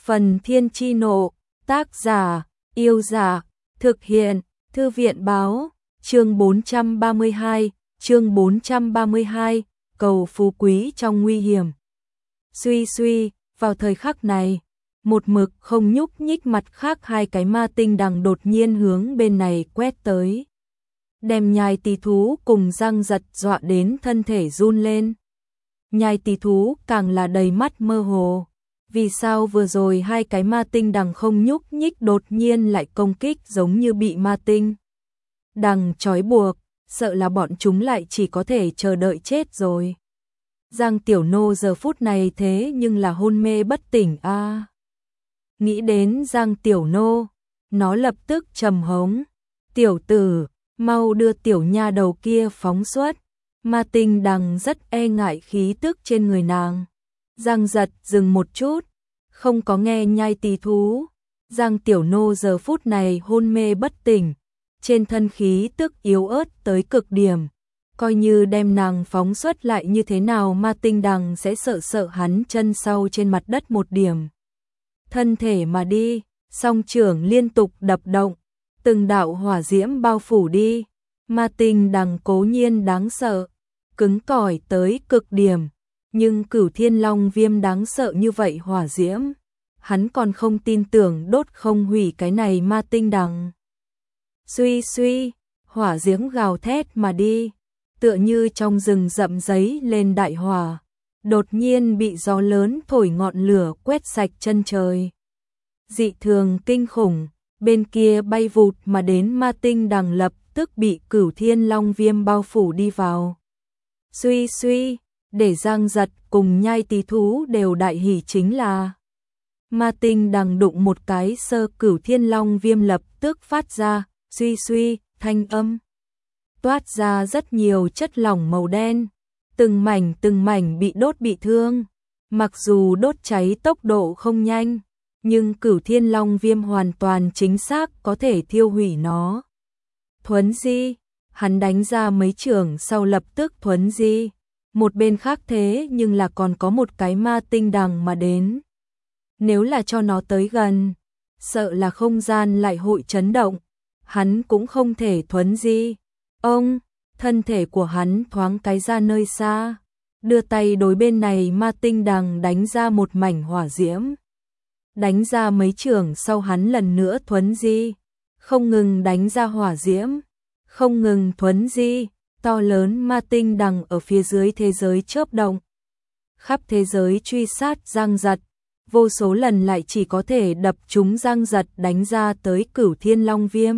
Phần Thiên Chi Nộ, tác giả, Yêu Giả, thực hiện, Thư viện Báo, chương 432, cầu phú quý trong nguy hiểm. Suy, vào thời khắc này, một mực không nhúc nhích mặt khác hai cái ma tinh đằng đột nhiên hướng bên này quét tới. Đem Nhai Tý thú cùng Giang Giật dọa đến thân thể run lên. Nhai Tý thú càng là đầy mắt mơ hồ. Vì sao vừa rồi hai cái ma tinh đằng không nhúc nhích đột nhiên lại công kích giống như bị ma tinh đằng trói buộc, sợ là bọn chúng lại chỉ có thể chờ đợi chết rồi. Giang Tiểu Nô giờ phút này thế nhưng là hôn mê bất tỉnh a. Nghĩ đến Giang Tiểu Nô, nó lập tức trầm hống, "Tiểu tử, mau đưa tiểu nha đầu kia phóng xuất." Ma tinh đằng rất e ngại khí tức trên người nàng. Giang Giật dừng một chút, không có nghe Nhai Tý thú. Giang Tiểu Nô giờ phút này hôn mê bất tỉnh, trên thân khí tức yếu ớt tới cực điểm. Coi như đem nàng phóng xuất lại như thế nào ma tinh đằng sẽ sợ hắn chân sau trên mặt đất một điểm. Thân thể mà đi, song trưởng liên tục đập động, từng đạo hỏa diễm bao phủ đi. Ma tinh đằng cố nhiên đáng sợ, cứng cỏi tới cực điểm. Nhưng Cửu Thiên Long Viêm đáng sợ như vậy hỏa diễm, hắn còn không tin tưởng đốt không hủy cái này ma tinh đằng. Suy, hỏa diễm gào thét mà đi, tựa như trong rừng rậm giấy lên đại hỏa, đột nhiên bị gió lớn thổi ngọn lửa quét sạch chân trời. Dị thường kinh khủng, bên kia bay vụt mà đến ma tinh đằng lập tức bị Cửu Thiên Long Viêm bao phủ đi vào. Suy, để Giang Giật cùng Nhai Tý thú đều đại hỉ chính là ma tinh đằng đụng một cái sơ Cửu Thiên Long Viêm lập tức phát ra suy thanh âm, toát ra rất nhiều chất lỏng màu đen, từng mảnh bị đốt bị thương. Mặc dù đốt cháy tốc độ không nhanh, nhưng Cửu Thiên Long Viêm hoàn toàn chính xác có thể thiêu hủy nó. Thuấn di, hắn đánh ra mấy chưởng sau lập tức thuấn di. Một bên khác thế nhưng là còn có một cái ma tinh đằng mà đến. Nếu là cho nó tới gần, sợ là không gian lại hội chấn động, hắn cũng không thể thuấn di. Ông, thân thể của hắn thoáng cái ra nơi xa, đưa tay đối bên này ma tinh đằng đánh ra một mảnh hỏa diễm. Đánh ra mấy chưởng sau hắn lần nữa thuấn di, không ngừng đánh ra hỏa diễm, không ngừng thuấn di. To lớn ma tinh đằng ở phía dưới thế giới chớp động, khắp thế giới truy sát Giang Giật, vô số lần lại chỉ có thể đập trúng Giang Giật đánh ra tới Cửu Thiên Long Viêm.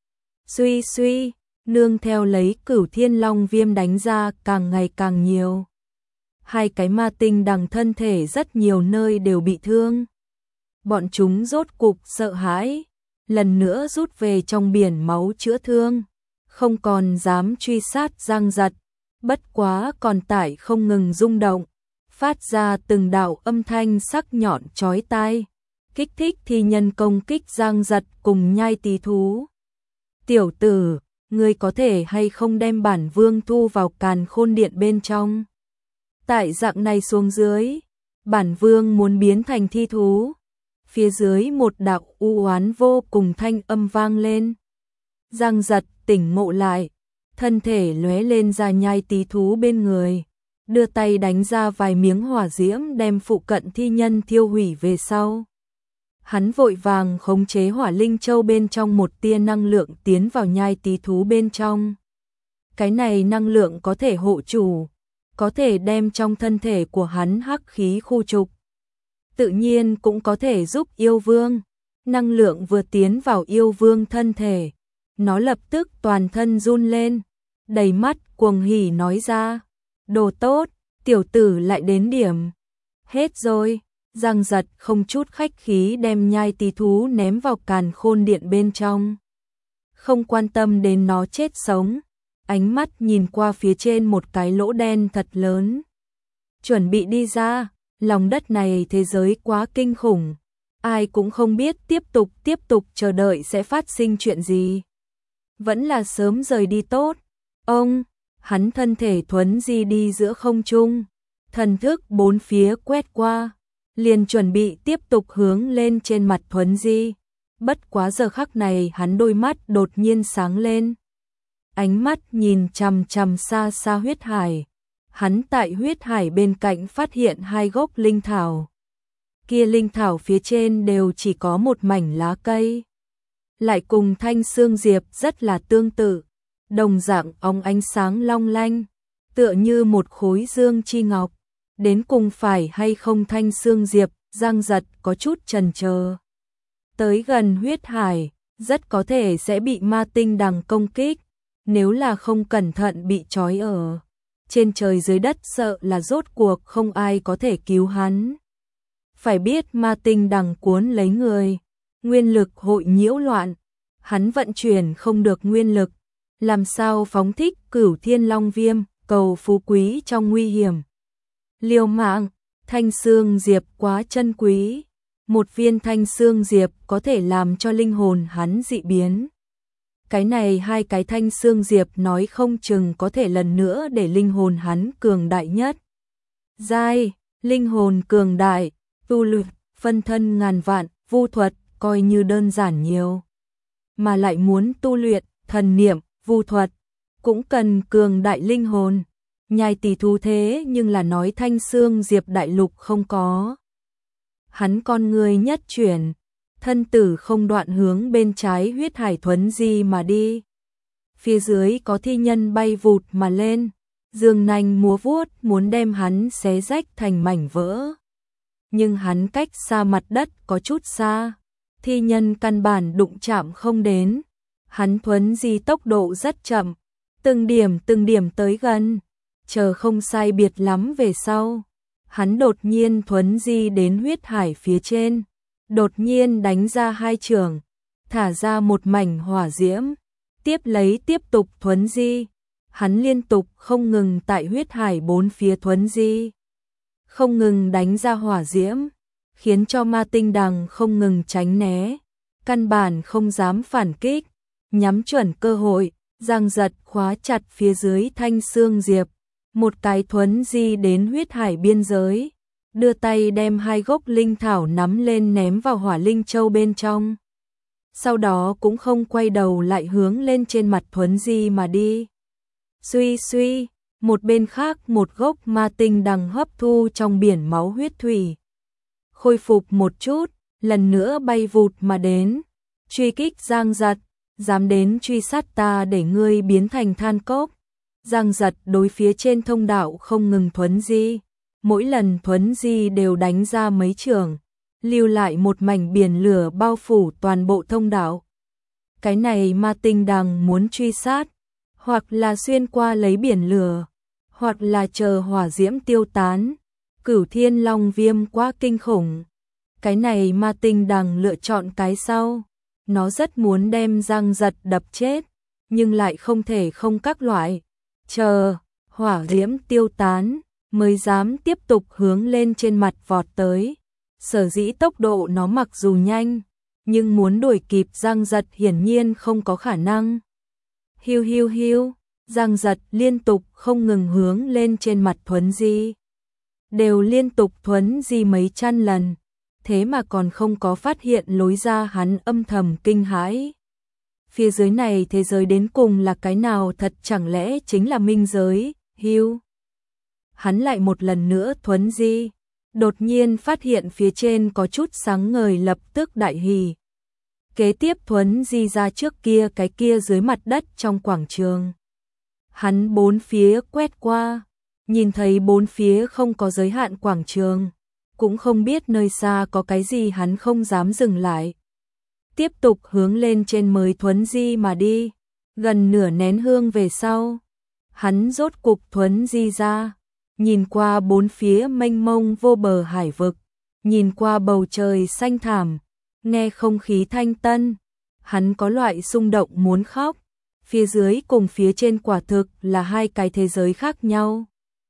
Suy, nương theo lấy Cửu Thiên Long Viêm đánh ra càng ngày càng nhiều. Hai cái ma tinh đằng thân thể rất nhiều nơi đều bị thương. Bọn chúng rốt cục sợ hãi, lần nữa rút về trong biển máu chữa thương. Không còn dám truy sát Giang Giật, bất quá còn tải không ngừng rung động, phát ra từng đạo âm thanh sắc nhọn chói tai, kích thích thi nhân công kích Giang Giật cùng Nhai Tý thú. "Tiểu tử, ngươi có thể hay không đem bản vương thu vào Càn Khôn Điện bên trong? Tại dạng này xuống dưới, bản vương muốn biến thành thi thú." Phía dưới một đạo u oán vô cùng thanh âm vang lên. Giang Giật tỉnh ngộ lại, thân thể lóe lên ra Nhai Tý thú bên người, đưa tay đánh ra vài miếng hỏa diễm đem phụ cận thi nhân thiêu hủy về sau. Hắn vội vàng khống chế hỏa linh châu bên trong một tia năng lượng tiến vào Nhai Tý thú bên trong. Cái này năng lượng có thể hộ chủ, có thể đem trong thân thể của hắn hắc khí khu trục. Tự nhiên cũng có thể giúp yêu vương. Năng lượng vừa tiến vào yêu vương thân thể, nó lập tức toàn thân run lên, đầy mắt cuồng hỉ nói ra: "Đồ tốt, tiểu tử lại đến điểm." Hết rồi, Giang Giật không chút khách khí đem Nhai Tý thú ném vào Càn Khôn Điện bên trong. Không quan tâm đến nó chết sống, ánh mắt nhìn qua phía trên một cái lỗ đen thật lớn. Chuẩn bị đi ra, lòng đất này thế giới quá kinh khủng, ai cũng không biết tiếp tục chờ đợi sẽ phát sinh chuyện gì. Vẫn là sớm rời đi tốt. Ông, hắn thân thể thuấn di đi giữa không trung, thần thức bốn phía quét qua, liền chuẩn bị tiếp tục hướng lên trên mặt Thuấn Di. Bất quá giờ khắc này hắn đôi mắt đột nhiên sáng lên. Ánh mắt nhìn chằm chằm xa xa huyết hải. Hắn tại huyết hải bên cạnh phát hiện hai gốc linh thảo. Kia linh thảo phía trên đều chỉ có một mảnh lá cây. Lại cùng thanh xương diệp rất là tương tự. Đồng dạng óng ánh sáng long lanh. Tựa như một khối dương chi ngọc. Đến cùng phải hay không thanh xương diệp, Giang Giật có chút chần chờ. Tới gần huyết hải, rất có thể sẽ bị ma tinh đằng công kích. Nếu là không cẩn thận bị trói ở trên trời dưới đất, sợ là rốt cuộc không ai có thể cứu hắn. Phải biết ma tinh đằng cuốn lấy người, nguyên lực hội nhiễu loạn, hắn vận chuyển không được nguyên lực, làm sao phóng thích Cửu Thiên Long Viêm, cầu phú quý trong nguy hiểm. Liều mạng, thanh xương diệp quá chân quý, một viên thanh xương diệp có thể làm cho linh hồn hắn dị biến. Cái này hai cái thanh xương diệp nói không chừng có thể lần nữa để linh hồn hắn cường đại nhất. Giai, linh hồn cường đại, tu luyện, phân thân ngàn vạn, vu thuật, coi như đơn giản nhiều. Mà lại muốn tu luyện, thần niệm, vu thuật, cũng cần cường đại linh hồn. Nhai tỷ thú thế nhưng là nói thanh xương diệp đại lục không có. Hắn con người nhất chuyển, thân tử không đoạn hướng bên trái huyết hải Thuấn Di mà đi. Phía dưới có thi nhân bay vụt mà lên, dương nanh múa vuốt muốn đem hắn xé rách thành mảnh vỡ. Nhưng hắn cách xa mặt đất có chút xa, thi nhân căn bản đụng chạm không đến. Hắn Thuấn Di tốc độ rất chậm, từng điểm tới gần, chờ không sai biệt lắm về sau. Hắn đột nhiên Thuấn Di đến huyết hải phía trên, đột nhiên đánh ra hai chưởng, thả ra một mảnh hỏa diễm, tiếp lấy tiếp tục Thuấn Di. Hắn liên tục không ngừng tại huyết hải bốn phía Thuấn Di, không ngừng đánh ra hỏa diễm, khiến cho ma tinh đằng không ngừng tránh né, căn bản không dám phản kích, nhắm chuẩn cơ hội, Giang Giật khóa chặt phía dưới thanh xương diệp, một cái Thuấn Di đến huyết hải biên giới, đưa tay đem hai gốc linh thảo nắm lên ném vào hỏa linh châu bên trong. Sau đó cũng không quay đầu lại hướng lên trên mặt Thuấn Di mà đi. Suy suy, một bên khác một gốc ma tinh đằng hấp thu trong biển máu huyết thủy. Khôi phục một chút, lần nữa bay vụt mà đến, truy kích Giang Giật, dám đến truy sát ta để ngươi biến thành than cốc. Giang Giật đối phía trên thông đạo không ngừng Thuấn Di, mỗi lần Thuấn Di đều đánh ra mấy chưởng, lưu lại một mảnh biển lửa bao phủ toàn bộ thông đạo. Cái này ma tinh đằng muốn truy sát, hoặc là xuyên qua lấy biển lửa, hoặc là chờ hỏa diễm tiêu tán. Cửu Thiên Long Viêm quá kinh khủng. Cái này ma tinh đằng lựa chọn cái sau, nó rất muốn đem Giang Giật đập chết, nhưng lại không thể không các loại. Chờ hỏa diễm tiêu tán mới dám tiếp tục hướng lên trên mặt vọt tới. Sở dĩ tốc độ nó mặc dù nhanh, nhưng muốn đuổi kịp Giang Giật hiển nhiên không có khả năng. Hiu hiu hiu, Giang Giật liên tục không ngừng hướng lên trên mặt Thuấn Di, đều liên tục Thuấn Di mấy trăm lần, thế mà còn không có phát hiện lối ra. Hắn âm thầm kinh hãi. Phía dưới này thế giới đến cùng là cái nào, thật chẳng lẽ chính là minh giới? Hiu. Hắn lại một lần nữa Thuấn Di, đột nhiên phát hiện phía trên có chút sáng ngời, lập tức đại hỉ. Kế tiếp Thuấn Di ra trước kia cái kia dưới mặt đất trong quảng trường. Hắn bốn phía quét qua, nhìn thấy bốn phía không có giới hạn quảng trường, cũng không biết nơi xa có cái gì, hắn không dám dừng lại. Tiếp tục hướng lên trên mới Thuấn Di mà đi, gần nửa nén hương về sau, hắn rốt cục Thuấn Di ra, nhìn qua bốn phía mênh mông vô bờ hải vực, nhìn qua bầu trời xanh thẳm, nghe không khí thanh tân, hắn có loại xung động muốn khóc. Phía dưới cùng phía trên quả thực là hai cái thế giới khác nhau.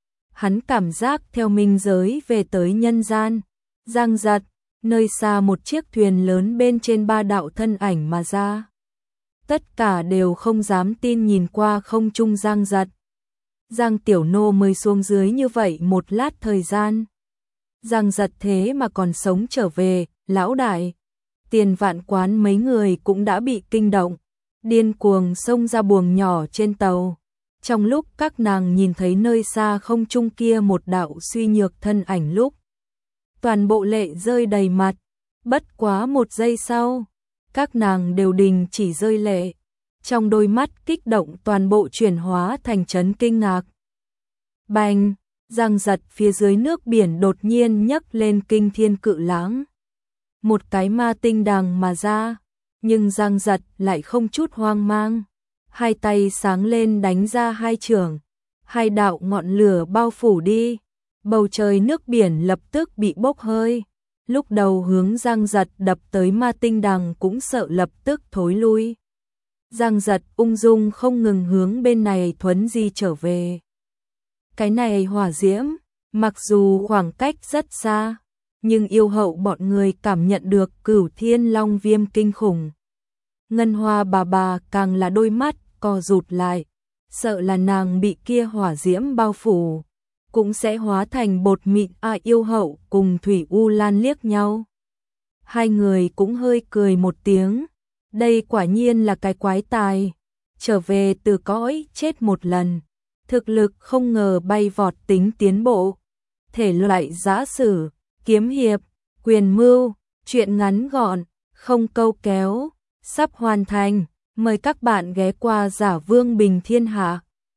Hắn cảm giác theo minh giới về tới nhân gian. Giang Giật, nơi xa một chiếc thuyền lớn bên trên ba đạo thân ảnh mà ra. Tất cả đều không dám tin nhìn qua không trung Giang Giật. Giang Tiểu Nô mới xuống dưới như vậy một lát thời gian. Giang Giật thế mà còn sống trở về, lão đại. Tiền Vạn Quán mấy người cũng đã bị kinh động, điên cuồng xông ra buồng nhỏ trên tàu. Trong lúc các nàng nhìn thấy nơi xa không trung kia một đạo suy nhược thân ảnh lúc, toàn bộ lệ rơi đầy mặt. Bất quá một giây sau, các nàng đều đình chỉ rơi lệ. Trong đôi mắt kích động toàn bộ chuyển hóa thành chấn kinh ngạc. Bành, Giang Giật phía dưới nước biển đột nhiên nhấc lên kinh thiên cự lãng. Một cái ma tinh đằng mà ra, nhưng Giang Giật lại không chút hoang mang. Hai tay sáng lên đánh ra hai chưởng, hai đạo ngọn lửa bao phủ đi. Bầu trời nước biển lập tức bị bốc hơi. Lúc đầu hướng Giang Giật đập tới ma tinh đằng cũng sợ lập tức thối lui. Giang Giật ung dung không ngừng hướng bên này thuấn di trở về. Cái này hỏa diễm, mặc dù khoảng cách rất xa, nhưng yêu hậu bọn người cảm nhận được Cửu Thiên Long Viêm kinh khủng. Ngân Hoa bà càng là đôi mắt co rụt lại, sợ là nàng bị kia hỏa diễm bao phủ, cũng sẽ hóa thành bột mịn. Yêu hậu cùng Thủy U Lan liếc nhau. Hai người cũng hơi cười một tiếng, đây quả nhiên là cái quái tài, trở về từ cõi chết một lần. Thực lực không ngờ bay vọt tính tiến bộ. Thể loại giã sử, kiếm hiệp, quyền mưu, truyện ngắn gọn, không câu kéo, sắp hoàn thành. Mời các bạn ghé qua Giả Vương Bình Thiên Hạ.